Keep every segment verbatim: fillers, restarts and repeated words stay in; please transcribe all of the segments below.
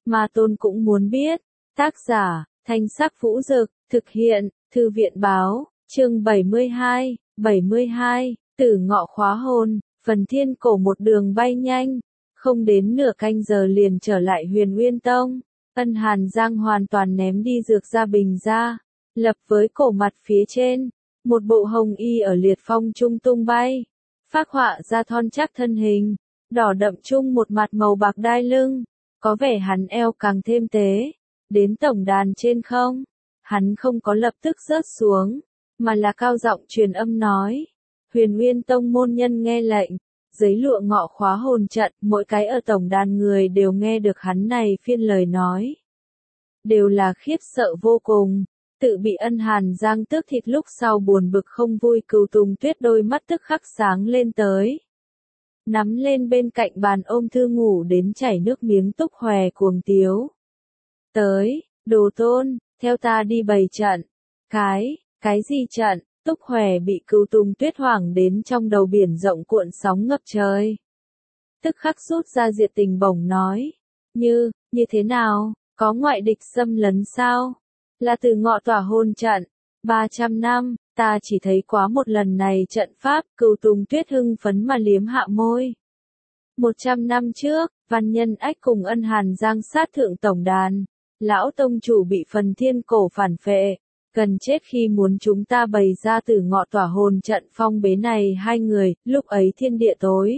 Ma Tôn cũng muốn biết. Tác giả, Thanh Sắc Vũ Dực, thực hiện, Thư viện Báo, chương bảy mươi hai, bảy mươi hai, Tử Ngọ khóa hồn, Phần Thiên Cổ một đường bay nhanh, không đến nửa canh giờ liền trở lại Huyền Nguyên Tông. Ân Hàn Giang hoàn toàn ném đi dược gia bình ra, lập với cổ mặt phía trên, một bộ hồng y ở liệt phong trung tung bay, phác họa ra thon chắc thân hình, đỏ đậm chung một mặt màu bạc đai lưng, có vẻ hắn eo càng thêm tế. Đến tổng đàn trên không, hắn không có lập tức rớt xuống, mà là cao giọng truyền âm nói. Huyền Nguyên Tông môn nhân nghe lệnh, giấy lụa ngọ khóa hồn trận, mỗi cái ở tổng đàn người đều nghe được hắn này phiên lời nói. Đều là khiếp sợ vô cùng, tự bị Ân Hàn Giang tước thịt lúc sau buồn bực không vui Cửu Tùng Tuyết đôi mắt tức khắc sáng lên tới. Nắm lên bên cạnh bàn ôm thư ngủ đến chảy nước miếng Túc Hòe cuồng tiếu. Tới, Đồ Tôn, theo ta đi bày trận. Cái, cái gì trận? Túc Hòe bị Cửu Tùng Tuyết hoảng đến trong đầu biển rộng cuộn sóng ngập trời. Tức khắc rút ra diệt tình bổng nói. Như, như thế nào? Có ngoại địch xâm lấn sao? Là từ ngọ tỏa hôn trận. ba trăm năm, ta chỉ thấy quá một lần này trận pháp. Cửu Tùng Tuyết hưng phấn mà liếm hạ môi. một trăm năm trước, Văn Nhân Ách cùng Ân Hàn Giang sát thượng tổng đàn. Lão tông chủ bị Phần Thiên Cổ phản phệ, gần chết khi muốn chúng ta bày ra từ ngọ tỏa hồn trận phong bế này hai người, lúc ấy thiên địa tối.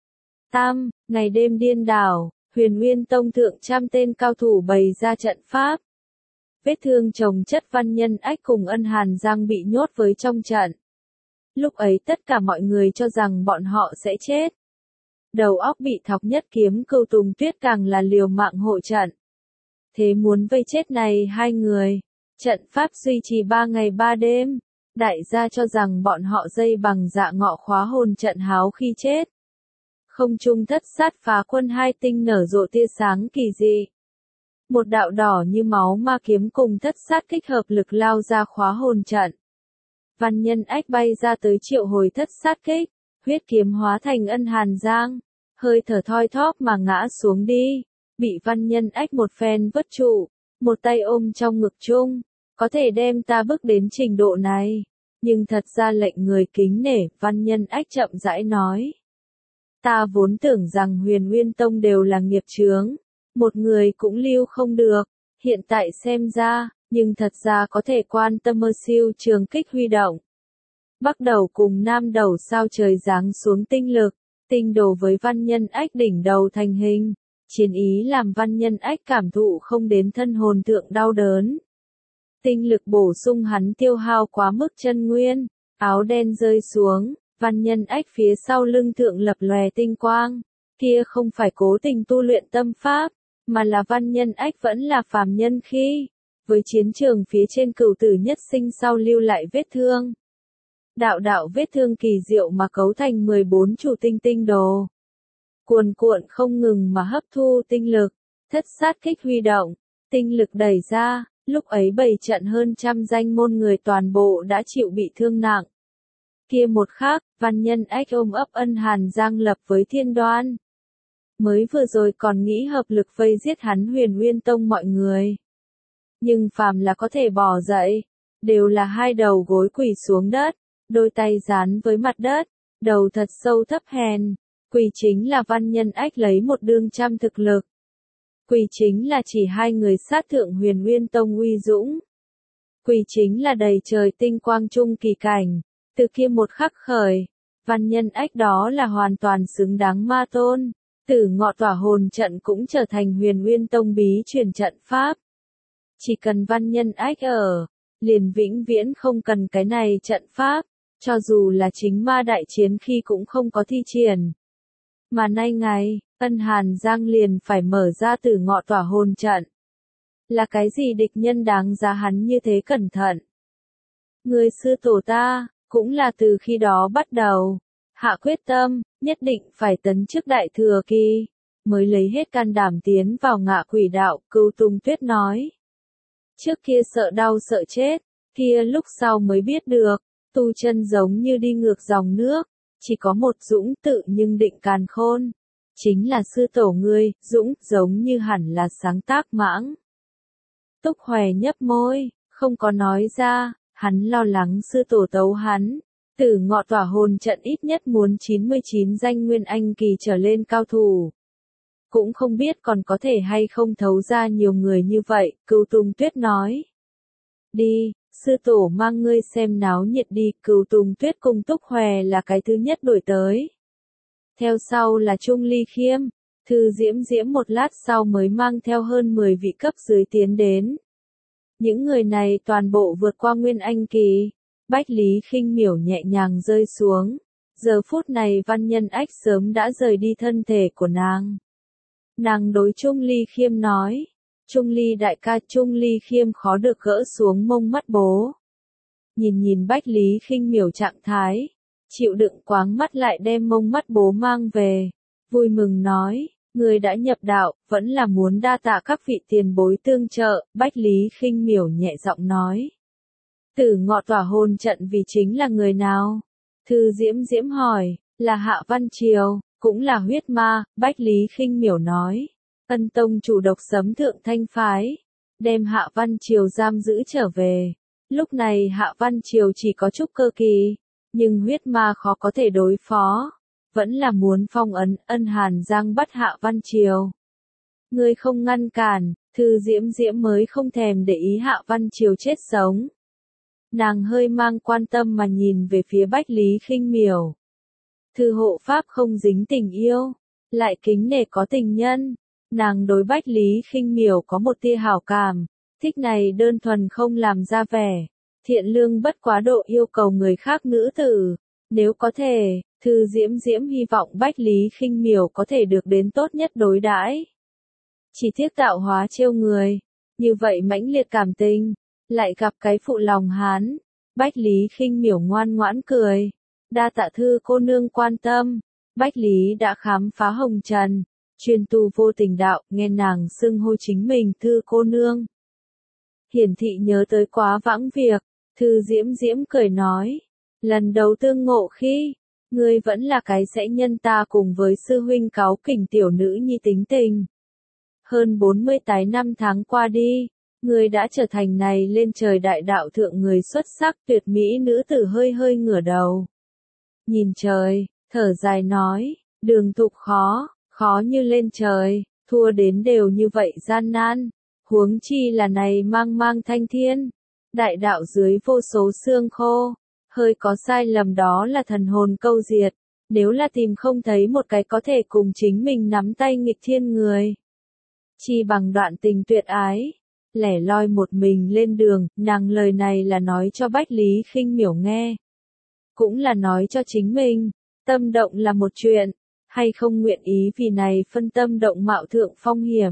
Tam, ngày đêm điên đảo, Huyền Nguyên Tông thượng trăm tên cao thủ bày ra trận pháp. Vết thương chồng chất Văn Nhân Ách cùng Ân Hàn Giang bị nhốt với trong trận. Lúc ấy tất cả mọi người cho rằng bọn họ sẽ chết. Đầu óc bị thọc nhất kiếm Cửu Tùng Tuyết càng là liều mạng hộ trận. Thế muốn vây chết này hai người, trận pháp duy trì ba ngày ba đêm, đại gia cho rằng bọn họ dây bằng dạ ngọ khóa hồn trận háo khi chết. Không trung thất sát phá quân hai tinh nở rộ tia sáng kỳ dị. Một đạo đỏ như máu ma kiếm cùng thất sát kích hợp lực lao ra khóa hồn trận. Văn Nhân Ách bay ra tới triệu hồi thất sát kích, huyết kiếm hóa thành Ân Hàn Giang, hơi thở thoi thóp mà ngã xuống đi. Bị Văn Nhân Ách một phen vất trụ, một tay ôm trong ngực chung, có thể đem ta bước đến trình độ này, nhưng thật ra lệnh người kính nể. Văn Nhân Ách chậm rãi nói. Ta vốn tưởng rằng Huyền Nguyên Tông đều là nghiệp chướng, một người cũng lưu không được, hiện tại xem ra, nhưng thật ra có thể quan tâm mơ siêu trường kích huy động. Bắc đầu cùng nam đầu sao trời giáng xuống tinh lực, tinh đồ với Văn Nhân Ách đỉnh đầu thành hình. Chiến ý làm Văn Nhân Ách cảm thụ không đến thân hồn thượng đau đớn. Tinh lực bổ sung hắn tiêu hao quá mức chân nguyên, áo đen rơi xuống, Văn Nhân Ách phía sau lưng thượng lập lòe tinh quang. Kia không phải cố tình tu luyện tâm pháp, mà là Văn Nhân Ách vẫn là phàm nhân khi, với chiến trường phía trên cửu tử nhất sinh sau lưu lại vết thương. Đạo đạo vết thương kỳ diệu mà cấu thành mười bốn chủ tinh tinh đồ. Cuồn cuộn không ngừng mà hấp thu tinh lực, thất sát kích huy động, tinh lực đẩy ra, lúc ấy bảy trận hơn trăm danh môn người toàn bộ đã chịu bị thương nặng. Kia một khắc, Văn Nhân Ách ôm ấp Ân Hàn Giang lập với Thiên Đoan. Mới vừa rồi còn nghĩ hợp lực vây giết hắn Huyền Nguyên Tông mọi người. Nhưng phàm là có thể bò dậy, đều là hai đầu gối quỳ xuống đất, đôi tay dán với mặt đất, đầu thật sâu thấp hèn. Quỳ chính là Văn Nhân Ách lấy một đương trăm thực lực. Quỳ chính là chỉ hai người sát thượng Huyền Nguyên Tông uy dũng. Quỳ chính là đầy trời tinh quang trung kỳ cảnh. Từ kia một khắc khởi, Văn Nhân Ách đó là hoàn toàn xứng đáng ma tôn. Tử ngọ tỏa hồn trận cũng trở thành Huyền Nguyên Tông bí truyền trận pháp. Chỉ cần Văn Nhân Ách ở, liền vĩnh viễn không cần cái này trận pháp, cho dù là chính ma đại chiến khi cũng không có thi triển. Mà nay ngày, Ân Hàn Giang liền phải mở ra Tử ngọ tỏa hồn trận. Là cái gì địch nhân đáng giá hắn như thế cẩn thận? Người sư tổ ta, cũng là từ khi đó bắt đầu, hạ quyết tâm, nhất định phải tấn chức đại thừa kỳ, mới lấy hết can đảm tiến vào ngạ quỷ đạo. Cửu Tùng Tuyết nói. Trước kia sợ đau sợ chết, kia lúc sau mới biết được, tu chân giống như đi ngược dòng nước. Chỉ có một dũng tự nhưng định càn khôn. chính là sư tổ ngươi, Dũng, giống như hẳn là sáng tác mãng. Túc Hoè nhấp môi, không có nói ra, hắn lo lắng sư tổ tấu hắn. Tử Ngọ tỏa hồn trận ít nhất muốn chín mươi chín danh nguyên anh kỳ trở lên cao thủ. Cũng không biết còn có thể hay không thấu ra nhiều người như vậy, Cửu Tùng Tuyết nói. Đi, sư tổ mang ngươi xem náo nhiệt đi, Cửu Tùng Tuyết cùng Túc Hoè là cái thứ nhất đuổi tới. Theo sau là Trung Ly Khiêm, Thư Diễm Diễm một lát sau mới mang theo hơn mười vị cấp dưới tiến đến. Những người này toàn bộ vượt qua nguyên anh kỳ. Bách Lý Khinh Miểu nhẹ nhàng rơi xuống. Giờ phút này Văn Nhân Ách sớm đã rời đi thân thể của nàng. Nàng đối Trung Ly Khiêm nói. Trung Ly đại ca, Trung Ly Khiêm khó được gỡ xuống mông mắt bố. Nhìn nhìn Bách Lý Khinh Miểu trạng thái. Chịu đựng quáng mắt lại đem mông mắt bố mang về. Vui mừng nói, người đã nhập đạo, vẫn là muốn đa tạ các vị tiền bối tương trợ. Bách Lý Khinh Miểu nhẹ giọng nói. Tử Ngọ tỏa hồn trận vì chính là người nào? Thư Diễm Diễm hỏi, là Hạ Văn Triều, cũng là huyết ma. Bách Lý Khinh Miểu nói. Ân tông chủ độc sấm thượng thanh phái. Đem Hạ Văn Triều giam giữ trở về. Lúc này Hạ Văn Triều chỉ có trúc cơ kỳ. Nhưng huyết ma khó có thể đối phó. Vẫn là muốn phong ấn. Ân Hàn Giang bắt Hạ Văn Triều. Ngươi không ngăn cản. Thư Diễm Diễm mới không thèm để ý Hạ Văn Triều chết sống. Nàng hơi mang quan tâm mà nhìn về phía Bách Lý Khinh Miểu. Thư hộ pháp không dính tình yêu, lại kính nể có tình nhân. Nàng đối Bách Lý Khinh Miểu có một tia hảo cảm, thích này đơn thuần không làm ra vẻ, thiện lương bất quá độ yêu cầu người khác nữ tử. Nếu có thể, Thư Diễm Diễm hy vọng Bách Lý Khinh Miểu có thể được đến tốt nhất đối đãi. Chỉ tiếc tạo hóa trêu người, như vậy mãnh liệt cảm tình. Lại gặp cái phụ lòng hán. Bách Lý Khinh Miểu ngoan ngoãn cười. Đa tạ Thư cô nương quan tâm. Bách Lý đã khám phá hồng trần. Chuyên tu vô tình đạo, nghe nàng xưng hô chính mình Thư cô nương. Hiển thị nhớ tới quá vãng việc. Thư Diễm Diễm cười nói. Lần đầu tương ngộ khi, ngươi vẫn là cái sẽ nhân ta cùng với sư huynh cáu kỉnh tiểu nữ nhi tính tình. Hơn bốn mươi tám năm tháng qua đi. Người đã trở thành này lên trời đại đạo thượng người xuất sắc tuyệt mỹ nữ tử hơi hơi ngửa đầu. Nhìn trời, thở dài nói, đường tục khó, khó như lên trời, thua đến đều như vậy gian nan. Huống chi là này mang mang thanh thiên, đại đạo dưới vô số xương khô, hơi có sai lầm đó là thần hồn câu diệt. Nếu là tìm không thấy một cái có thể cùng chính mình nắm tay nghịch thiên người, chi bằng đoạn tình tuyệt ái. Lẻ loi một mình lên đường, nàng lời này là nói cho Bách Lý Khinh Miểu nghe. Cũng là nói cho chính mình, tâm động là một chuyện, hay không nguyện ý vì này phân tâm động mạo thượng phong hiểm.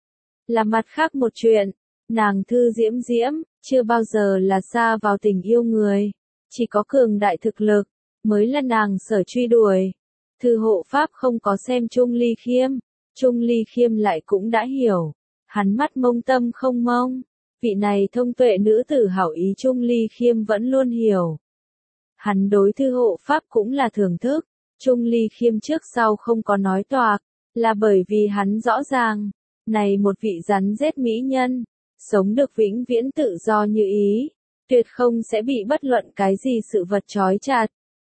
Là mặt khác một chuyện, nàng Thư Diễm Diễm, chưa bao giờ là xa vào tình yêu người, chỉ có cường đại thực lực, mới là nàng sở truy đuổi. Thư hộ pháp không có xem Trung Ly Khiêm, Trung Ly Khiêm lại cũng đã hiểu. Hắn mắt mông tâm không mông, vị này thông tuệ nữ tử hảo ý Trung Ly Khiêm vẫn luôn hiểu. Hắn đối Thư hộ pháp cũng là thưởng thức, Trung Ly Khiêm trước sau không có nói toạc, là bởi vì hắn rõ ràng, này một vị rắn rết mỹ nhân, sống được vĩnh viễn tự do như ý, tuyệt không sẽ bị bất luận cái gì sự vật trói chặt.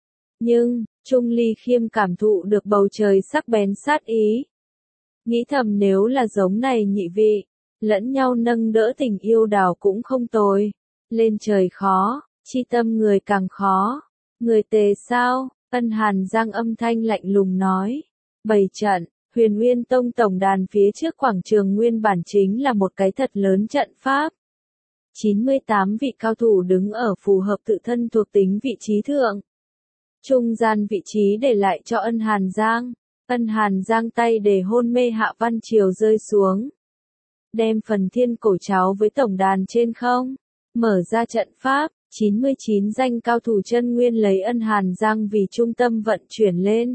Nhưng, Trung Ly Khiêm cảm thụ được bầu trời sắc bén sát ý. Nghĩ thầm nếu là giống này nhị vị, lẫn nhau nâng đỡ tình yêu đào cũng không tồi. Lên trời khó, chi tâm người càng khó. Người tề sao? Ân Hàn Giang âm thanh lạnh lùng nói. Bày trận, Huyền Nguyên Tông tổng đàn phía trước quảng trường nguyên bản chính là một cái thật lớn trận pháp. chín mươi tám vị cao thủ đứng ở phù hợp tự thân thuộc tính vị trí thượng. Trung gian vị trí để lại cho Ân Hàn Giang. Ân Hàn Giang tay để hôn mê Hạ Văn Triều rơi xuống. Đem phần thiên cổ cháo với tổng đàn trên không. Mở ra trận pháp, chín mươi chín danh cao thủ chân nguyên lấy Ân Hàn Giang vì trung tâm vận chuyển lên.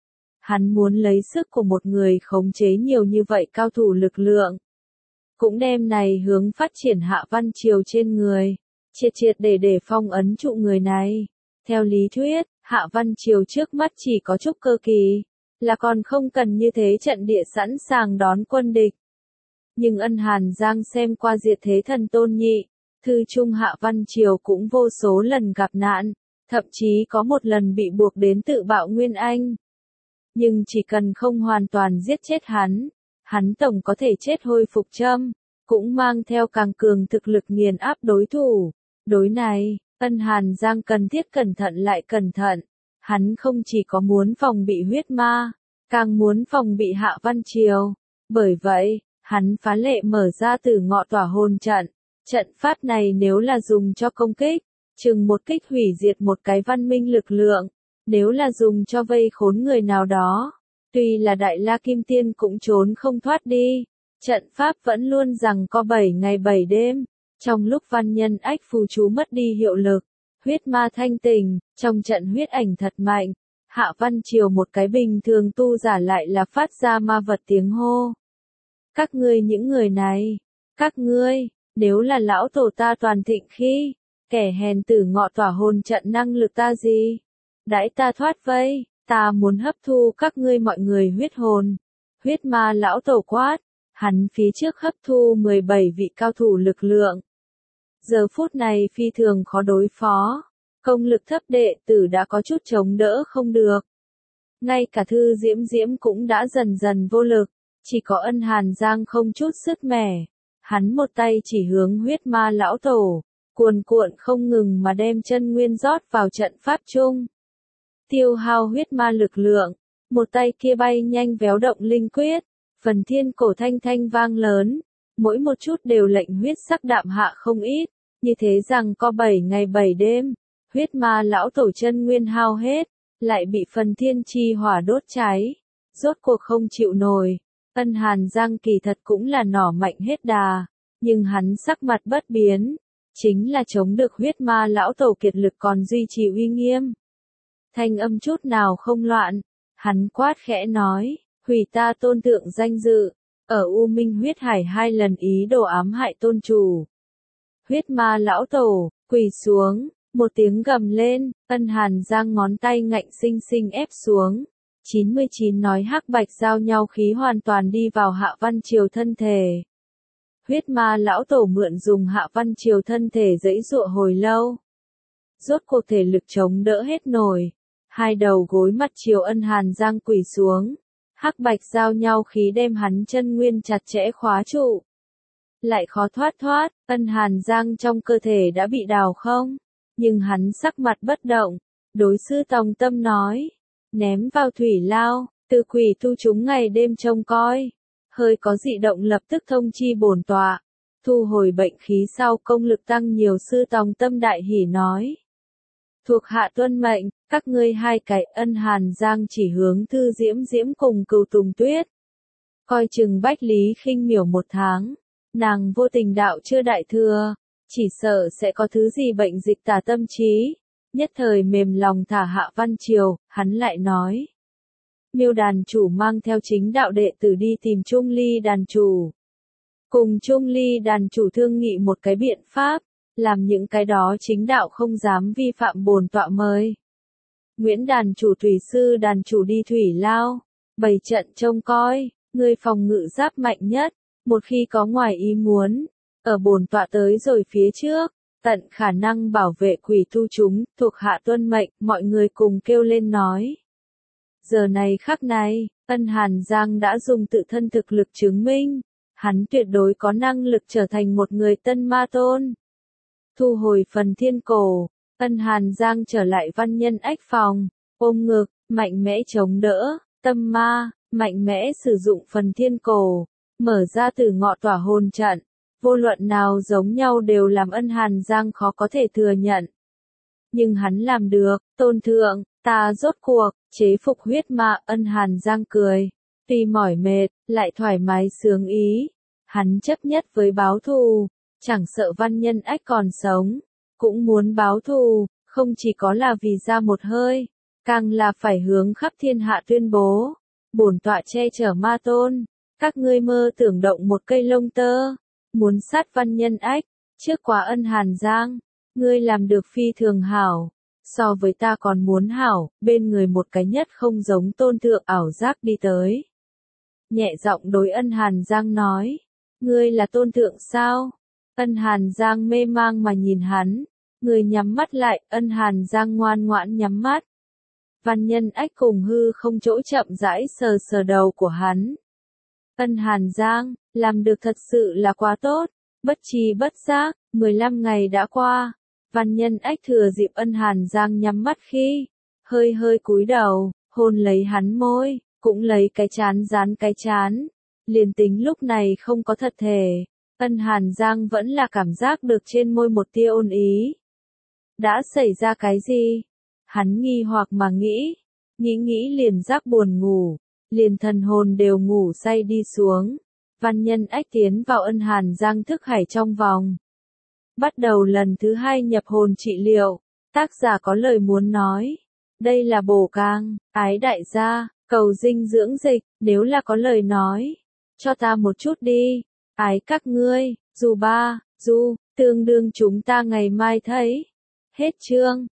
Hắn muốn lấy sức của một người khống chế nhiều như vậy cao thủ lực lượng. Cũng đem này hướng phát triển Hạ Văn Triều trên người. Triệt triệt để để phong ấn trụ người này. Theo lý thuyết, Hạ Văn Triều trước mắt chỉ có trúc cơ kỳ. là còn không cần như thế trận địa sẵn sàng đón quân địch. Nhưng Ân Hàn Giang xem qua diệt thế thần Tôn Nhị, thư trung Hạ Văn Triều cũng vô số lần gặp nạn, thậm chí có một lần bị buộc đến tự bạo Nguyên Anh. Nhưng chỉ cần không hoàn toàn giết chết hắn, hắn tổng có thể chết hồi phục châm, cũng mang theo càng cường thực lực nghiền áp đối thủ. Đối này, Ân Hàn Giang cần thiết cẩn thận lại cẩn thận, hắn không chỉ có muốn phòng bị huyết ma, càng muốn phòng bị Hạ Văn Triều. Bởi vậy, hắn phá lệ mở ra Tử Ngọ Tỏa Hồn trận. Trận pháp này nếu là dùng cho công kích, chừng một kích hủy diệt một cái văn minh lực lượng, nếu là dùng cho vây khốn người nào đó, tuy là Đại La Kim Tiên cũng trốn không thoát đi. Trận pháp vẫn luôn rằng có bảy ngày bảy đêm, trong lúc văn nhân ách phù chú mất đi hiệu lực, huyết ma thanh tình, trong trận huyết ảnh thật mạnh, Hạ Văn Triều một cái bình thường tu giả lại là phát ra ma vật tiếng hô. Các ngươi những người này, các ngươi, nếu là lão tổ ta toàn thịnh khi, kẻ hèn Tử Ngọ Tỏa Hồn trận năng lực ta gì? Đãi ta thoát vây, ta muốn hấp thu các ngươi mọi người huyết hồn. Huyết ma lão tổ quát, hắn phía trước hấp thu mười bảy vị cao thủ lực lượng. Giờ phút này phi thường khó đối phó, công lực thấp đệ tử đã có chút chống đỡ không được. Ngay cả Thư Diễm Diễm cũng đã dần dần vô lực, chỉ có Ân Hàn Giang không chút sức mẻ. Hắn một tay chỉ hướng huyết ma lão tổ, cuồn cuộn không ngừng mà đem chân nguyên rót vào trận pháp chung. Tiêu hao huyết ma lực lượng, một tay kia bay nhanh véo động linh quyết, phần thiên cổ thanh thanh vang lớn, mỗi một chút đều lệnh huyết sắc đạm hạ không ít, như thế rằng có bảy ngày bảy đêm, huyết ma lão tổ chân nguyên hao hết, lại bị phần thiên chi hỏa đốt cháy, rốt cuộc không chịu nổi. Ân Hàn Giang kỳ thật cũng là nỏ mạnh hết đà, nhưng hắn sắc mặt bất biến, chính là chống được huyết ma lão tổ kiệt lực còn duy trì uy nghiêm. Thanh âm chút nào không loạn, hắn quát khẽ nói, hủy ta tôn tượng danh dự, ở U Minh huyết hải hai lần ý đồ ám hại tôn chủ. Huyết ma lão tổ, quỳ xuống, một tiếng gầm lên, Ân Hàn Giang ngón tay ngạnh sinh sinh ép xuống. chín mươi chín nói hắc bạch giao nhau khí hoàn toàn đi vào Hạ Văn Triều thân thể. Huyết ma lão tổ mượn dùng Hạ Văn Triều thân thể giãy giụa hồi lâu. Rốt cuộc thể lực chống đỡ hết nổi. Hai đầu gối mặt Triều Ân Hàn Giang quỳ xuống. Hắc bạch giao nhau khí đem hắn chân nguyên chặt chẽ khóa trụ. Lại khó thoát thoát, Ân Hàn Giang trong cơ thể đã bị đào không. Nhưng hắn sắc mặt bất động. Đối sư Tòng Tâm nói. Ném vào thủy lao, từ quỷ tu chúng ngày đêm trông coi. Hơi có dị động lập tức thông chi bổn tọa. Thu hồi bệnh khí sau công lực tăng nhiều sư Tòng Tâm đại hỉ nói. Thuộc hạ tuân mệnh, các ngươi hai cái. Ân Hàn Giang chỉ hướng Thư Diễm Diễm cùng Cừu Tùng Tuyết. Coi chừng Bách Lý Khinh Miểu một tháng. Nàng vô tình đạo chưa đại thừa, chỉ sợ sẽ có thứ gì bệnh dịch tà tâm trí. Nhất thời mềm lòng thả Hạ Văn Triều, hắn lại nói. Miêu đàn chủ mang theo chính đạo đệ tử đi tìm Trung Ly đàn chủ. Cùng Trung Ly đàn chủ thương nghị một cái biện pháp, làm những cái đó chính đạo không dám vi phạm bổn tọa mời. Nguyễn đàn chủ thủy sư đàn chủ đi thủy lao, bày trận trông coi, người phòng ngự giáp mạnh nhất, một khi có ngoài ý muốn, ở bổn tọa tới rồi phía trước. Tận khả năng bảo vệ quỷ tu chúng, thuộc hạ tuân mệnh, mọi người cùng kêu lên nói. Giờ này khắc này, Ân Hàn Giang đã dùng tự thân thực lực chứng minh, hắn tuyệt đối có năng lực trở thành một người tân ma tôn. Thu hồi phần thiên cổ, Ân Hàn Giang trở lại văn nhân ách phòng, ôm ngực, mạnh mẽ chống đỡ, tâm ma, mạnh mẽ sử dụng phần thiên cổ, mở ra Tử Ngọ Tỏa Hồn trận. Vô luận nào giống nhau đều làm Ân Hàn Giang khó có thể thừa nhận. Nhưng hắn làm được, tôn thượng, ta rốt cuộc, chế phục huyết ma. Ân Hàn Giang cười, tuy mỏi mệt, lại thoải mái sướng ý. Hắn chấp nhất với báo thù, chẳng sợ văn nhân ách còn sống, cũng muốn báo thù, không chỉ có là vì ra một hơi, càng là phải hướng khắp thiên hạ tuyên bố. Bổn tọa che chở ma tôn, các ngươi mơ tưởng động một cây lông tơ. Muốn sát văn nhân ách, trước quá Ân Hàn Giang, ngươi làm được phi thường hảo, so với ta còn muốn hảo, bên người một cái nhất không giống tôn thượng ảo giác đi tới. Nhẹ giọng đối Ân Hàn Giang nói, ngươi là tôn thượng sao? Ân Hàn Giang mê mang mà nhìn hắn, người nhắm mắt lại, Ân Hàn Giang ngoan ngoãn nhắm mắt. Văn Nhân Ách cùng hư không chỗ chậm rãi sờ sờ đầu của hắn. Ân Hàn Giang, làm được thật sự là quá tốt, bất tri bất giác, mười lăm ngày đã qua. Văn Nhân Ách thừa dịp Ân Hàn Giang nhắm mắt khi, hơi hơi cúi đầu, hôn lấy hắn môi, cũng lấy cái chán dán cái chán. Liền tính lúc này không có thật thể, Ân Hàn Giang vẫn là cảm giác được trên môi một tia ôn ý. Đã xảy ra cái gì? Hắn nghi hoặc mà nghĩ, nghĩ nghĩ liền giác buồn ngủ, liền thần hồn đều ngủ say đi xuống. Văn Nhân Ách tiến vào Ân Hàn Giang thức hải trong vòng. Bắt đầu lần thứ hai nhập hồn trị liệu, tác giả có lời muốn nói. Đây là bổ cang, ái đại gia, cầu dinh dưỡng dịch, nếu là có lời nói, cho ta một chút đi, ái các ngươi, dù ba, dù, tương đương chúng ta ngày mai thấy. Hết chương.